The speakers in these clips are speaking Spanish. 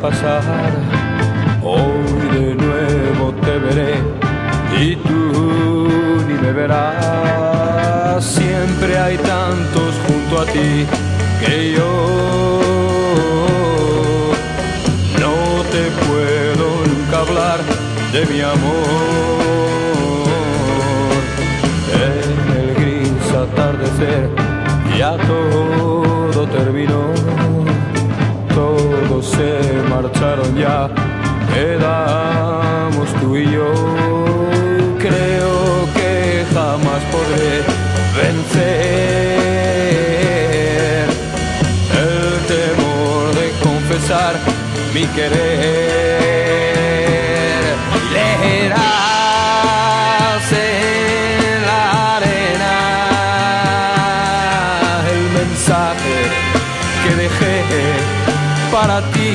pasar. Hoy de nuevo te veré y tú ni me verás. Siempre hay tantos junto a ti que yo no te puedo nunca hablar de mi amor. En el gris atardecer ya todo terminó, todos se marcharon ya, quedamos tú y yo. Creo que jamás podré vencer el temor de confesar mi querer. Leerás en la arena el mensaje que dejé para ti.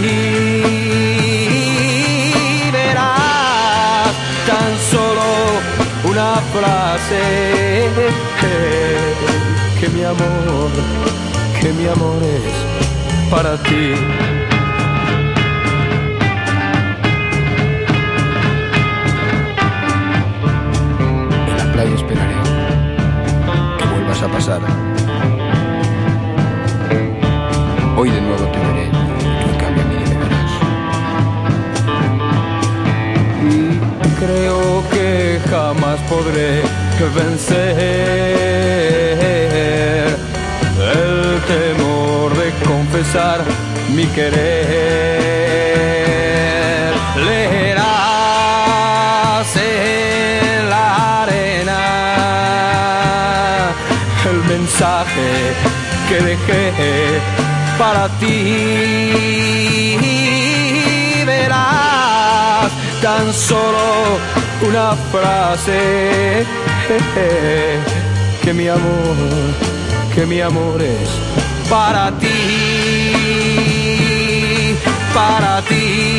Verás tan solo una frase que mi amor es para ti. En la playa esperaré que vuelvas a pasar. Hoy de nuevo te veré, tú en cambio a mí me verás. Y creo que jamás podré vencer el temor de confesar mi querer. Leerás en la arena el mensaje que dejé para ti. Verás tan solo una frase que mi amor es para ti, para ti.